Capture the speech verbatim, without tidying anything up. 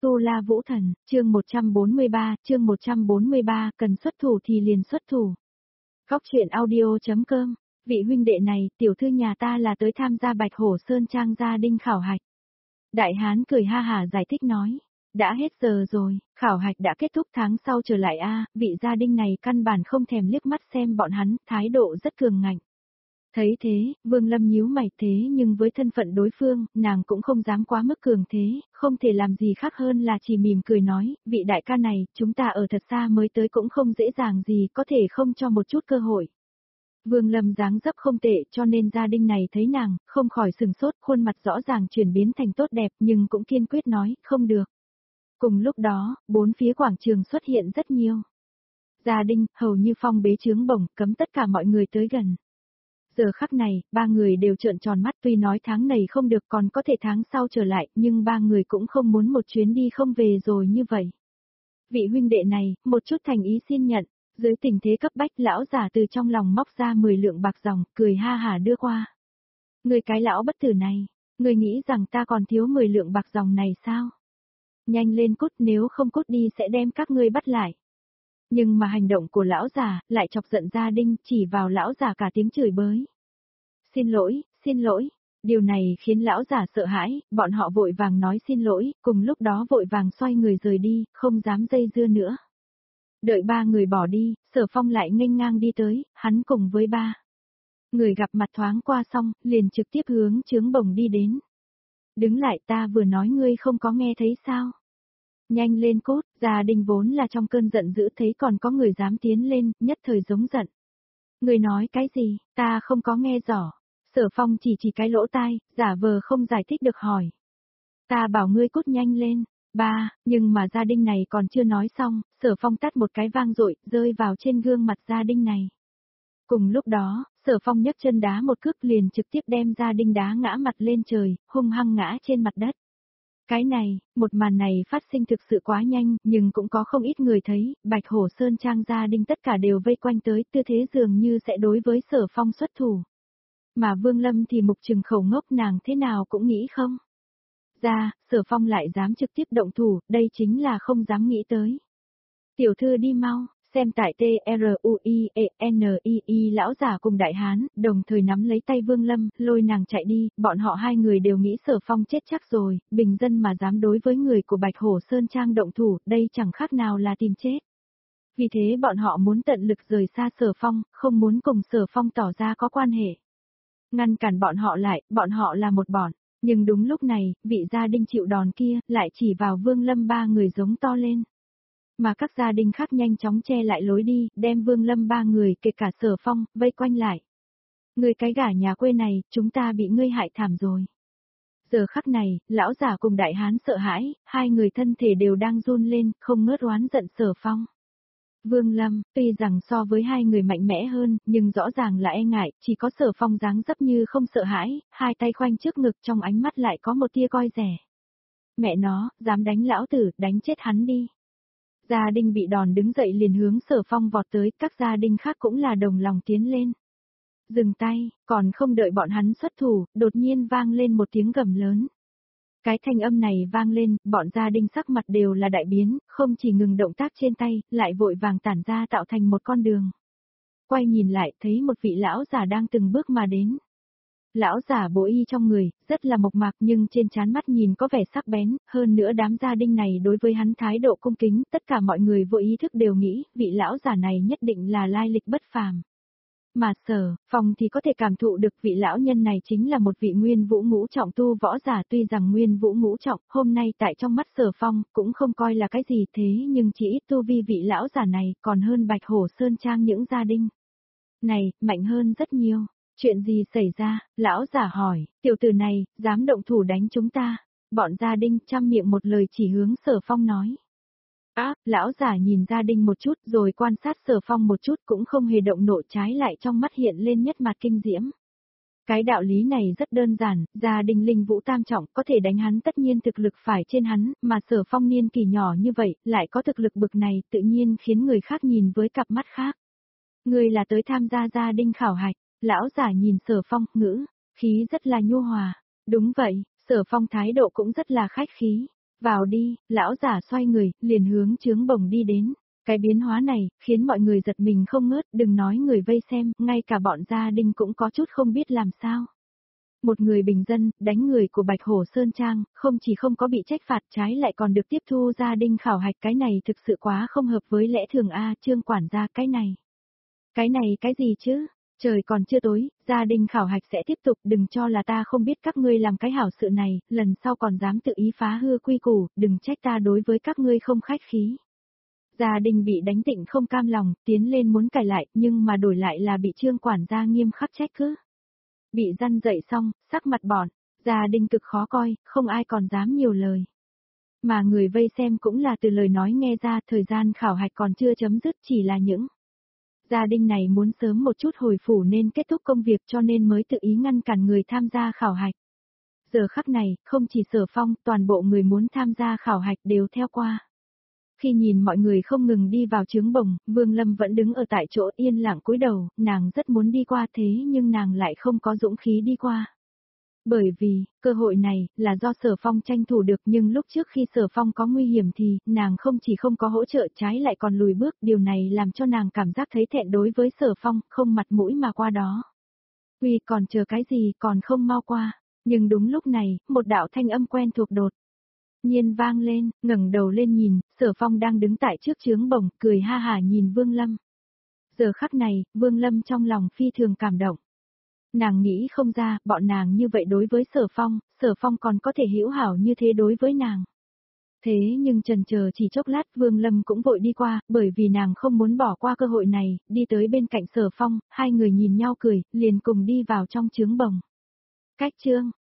Tu La Vũ Thần, chương một trăm bốn mươi ba, chương một trăm bốn mươi ba, cần xuất thủ thì liền xuất thủ. Góc truyện audio.com, vị huynh đệ này, tiểu thư nhà ta là tới tham gia Bạch Hổ Sơn Trang gia đinh khảo hạch. Đại hán cười ha hả giải thích nói, đã hết giờ rồi, khảo hạch đã kết thúc tháng sau trở lại a, vị gia đinh này căn bản không thèm liếc mắt xem bọn hắn, thái độ rất cường ngạnh. Thấy thế, Vương Lâm nhíu mày thế nhưng với thân phận đối phương, nàng cũng không dám quá mức cường thế, không thể làm gì khác hơn là chỉ mỉm cười nói, vị đại ca này, chúng ta ở thật xa mới tới cũng không dễ dàng gì, có thể không cho một chút cơ hội. Vương Lâm dáng dấp không tệ cho nên gia đình này thấy nàng, không khỏi sừng sốt, khuôn mặt rõ ràng chuyển biến thành tốt đẹp nhưng cũng kiên quyết nói, không được. Cùng lúc đó, bốn phía quảng trường xuất hiện rất nhiều. Gia đình, hầu như phong bế chướng bổng, cấm tất cả mọi người tới gần. Giờ khắc này, ba người đều trợn tròn mắt tuy nói tháng này không được còn có thể tháng sau trở lại, nhưng ba người cũng không muốn một chuyến đi không về rồi như vậy. Vị huynh đệ này, một chút thành ý xin nhận, dưới tình thế cấp bách lão giả từ trong lòng móc ra mười lượng bạc dòng, cười ha hả đưa qua. Người cái lão bất tử này, người nghĩ rằng ta còn thiếu mười lượng bạc dòng này sao? Nhanh lên cút, nếu không cút đi sẽ đem các ngươi bắt lại. Nhưng mà hành động của lão già lại chọc giận gia đinh, chỉ vào lão già cả tiếng chửi bới. Xin lỗi, xin lỗi. Điều này khiến lão già sợ hãi, bọn họ vội vàng nói xin lỗi, cùng lúc đó vội vàng xoay người rời đi, không dám dây dưa nữa. Đợi ba người bỏ đi, Sở Phong lại nghênh ngang đi tới, hắn cùng với ba người gặp mặt thoáng qua xong, liền trực tiếp hướng chướng bổng đi đến. Đứng lại, ta vừa nói ngươi không có nghe thấy sao? Nhanh lên cốt, gia đình vốn là trong cơn giận dữ thấy còn có người dám tiến lên, nhất thời giống giận. Người nói cái gì, ta không có nghe rõ. Sở Phong chỉ chỉ cái lỗ tai, giả vờ không giải thích được hỏi. Ta bảo ngươi cút nhanh lên. Ba, nhưng mà gia đình này còn chưa nói xong, Sở Phong tát một cái vang dội, rơi vào trên gương mặt gia đình này. Cùng lúc đó, Sở Phong nhấc chân đá một cước liền trực tiếp đem gia đình đá ngã mặt lên trời, hung hăng ngã trên mặt đất. Cái này, một màn này phát sinh thực sự quá nhanh, nhưng cũng có không ít người thấy, Bạch Hổ Sơn Trang gia đình tất cả đều vây quanh tới, tư thế dường như sẽ đối với Sở Phong xuất thủ. Mà Vương Lâm thì mục trừng khẩu ngốc, nàng thế nào cũng nghĩ không ra, Sở Phong lại dám trực tiếp động thủ, đây chính là không dám nghĩ tới. Tiểu thư đi mau. Xem tại T R U I E N I I lão giả cùng đại hán, đồng thời nắm lấy tay Vương Lâm, lôi nàng chạy đi, bọn họ hai người đều nghĩ Sở Phong chết chắc rồi, bình dân mà dám đối với người của Bạch Hổ Sơn Trang động thủ, đây chẳng khác nào là tìm chết. Vì thế bọn họ muốn tận lực rời xa Sở Phong, không muốn cùng Sở Phong tỏ ra có quan hệ. Ngăn cản bọn họ lại, bọn họ là một bọn, nhưng đúng lúc này, vị gia đình chịu đòn kia, lại chỉ vào Vương Lâm ba người giống to lên. Mà các gia đình khác nhanh chóng che lại lối đi, đem Vương Lâm ba người kể cả Sở Phong, vây quanh lại. Người cái gả nhà quê này, chúng ta bị ngươi hại thảm rồi. Giờ khắc này, lão giả cùng đại hán sợ hãi, hai người thân thể đều đang run lên, không ngớt oán giận Sở Phong. Vương Lâm, tuy rằng so với hai người mạnh mẽ hơn, nhưng rõ ràng là e ngại, chỉ có Sở Phong dáng dấp như không sợ hãi, hai tay khoanh trước ngực trong ánh mắt lại có một tia coi rẻ. Mẹ nó, dám đánh lão tử, đánh chết hắn đi. Gia đình bị đòn đứng dậy liền hướng Sở Phong vọt tới, các gia đình khác cũng là đồng lòng tiến lên. Dừng tay, còn không đợi bọn hắn xuất thủ, đột nhiên vang lên một tiếng gầm lớn. Cái thanh âm này vang lên, bọn gia đình sắc mặt đều là đại biến, không chỉ ngừng động tác trên tay, lại vội vàng tản ra tạo thành một con đường. Quay nhìn lại, thấy một vị lão già đang từng bước mà đến. Lão giả bộ y trong người, rất là mộc mạc nhưng trên trán mắt nhìn có vẻ sắc bén, hơn nữa đám gia đình này đối với hắn thái độ cung kính, tất cả mọi người vô ý thức đều nghĩ, vị lão giả này nhất định là lai lịch bất phàm. Mà Sở Phong thì có thể cảm thụ được vị lão nhân này chính là một vị nguyên vũ ngũ trọng tu võ giả, tuy rằng nguyên vũ ngũ trọng, hôm nay tại trong mắt Sở Phong, cũng không coi là cái gì thế nhưng chỉ ít tu vi vị lão giả này còn hơn Bạch Hổ Sơn Trang những gia đình này, mạnh hơn rất nhiều. Chuyện gì xảy ra, lão giả hỏi, tiểu tử này, dám động thủ đánh chúng ta. Bọn gia đình chăm miệng một lời chỉ hướng Sở Phong nói. Á, lão giả nhìn gia đình một chút rồi quan sát Sở Phong một chút cũng không hề động nộ, trái lại trong mắt hiện lên nhất mặt kinh diễm. Cái đạo lý này rất đơn giản, gia đình linh vũ tam trọng có thể đánh hắn tất nhiên thực lực phải trên hắn, mà Sở Phong niên kỳ nhỏ như vậy, lại có thực lực bực này tự nhiên khiến người khác nhìn với cặp mắt khác. Người là tới tham gia gia đình khảo hạch. Lão giả nhìn Sở Phong, ngữ khí rất là nhu hòa. Đúng vậy, Sở Phong thái độ cũng rất là khách khí. Vào đi, lão giả xoay người, liền hướng chướng bổng đi đến. Cái biến hóa này, khiến mọi người giật mình không ngớt, đừng nói người vây xem, ngay cả bọn gia đình cũng có chút không biết làm sao. Một người bình dân, đánh người của Bạch Hổ Sơn Trang, không chỉ không có bị trách phạt trái lại còn được tiếp thu gia đình khảo hạch, cái này thực sự quá không hợp với lẽ thường a. Trương quản gia, cái này. Cái này cái gì chứ? Trời còn chưa tối, gia đình khảo hạch sẽ tiếp tục, đừng cho là ta không biết các ngươi làm cái hảo sự này, lần sau còn dám tự ý phá hư quy củ, đừng trách ta đối với các ngươi không khách khí. Gia đình bị đánh tịnh không cam lòng, tiến lên muốn cải lại, nhưng mà đổi lại là bị Trương quản gia nghiêm khắc trách cứ. Bị răn dậy xong, sắc mặt bọn, gia đình cực khó coi, không ai còn dám nhiều lời. Mà người vây xem cũng là từ lời nói nghe ra, thời gian khảo hạch còn chưa chấm dứt, chỉ là những gia đình này muốn sớm một chút hồi phủ nên kết thúc công việc cho nên mới tự ý ngăn cản người tham gia khảo hạch. Giờ khắc này, không chỉ Sở Phong, toàn bộ người muốn tham gia khảo hạch đều theo qua. Khi nhìn mọi người không ngừng đi vào trướng bồng, Vương Lâm vẫn đứng ở tại chỗ yên lặng cúi đầu, nàng rất muốn đi qua thế nhưng nàng lại không có dũng khí đi qua. Bởi vì, cơ hội này, là do Sở Phong tranh thủ được nhưng lúc trước khi Sở Phong có nguy hiểm thì, nàng không chỉ không có hỗ trợ trái lại còn lùi bước, điều này làm cho nàng cảm giác thấy thẹn đối với Sở Phong, không mặt mũi mà qua đó. Uy còn chờ cái gì còn không mau qua, nhưng đúng lúc này, một đạo thanh âm quen thuộc đột nhiên vang lên, ngẩng đầu lên nhìn, Sở Phong đang đứng tại trước chướng bổng, cười ha hả nhìn Vương Lâm. Giờ khắc này, Vương Lâm trong lòng phi thường cảm động. Nàng nghĩ không ra, bọn nàng như vậy đối với Sở Phong, Sở Phong còn có thể hữu hảo như thế đối với nàng. Thế nhưng chần chờ chỉ chốc lát Vương Lâm cũng vội đi qua, bởi vì nàng không muốn bỏ qua cơ hội này, đi tới bên cạnh Sở Phong, hai người nhìn nhau cười, liền cùng đi vào trong chướng bồng. Cách chương,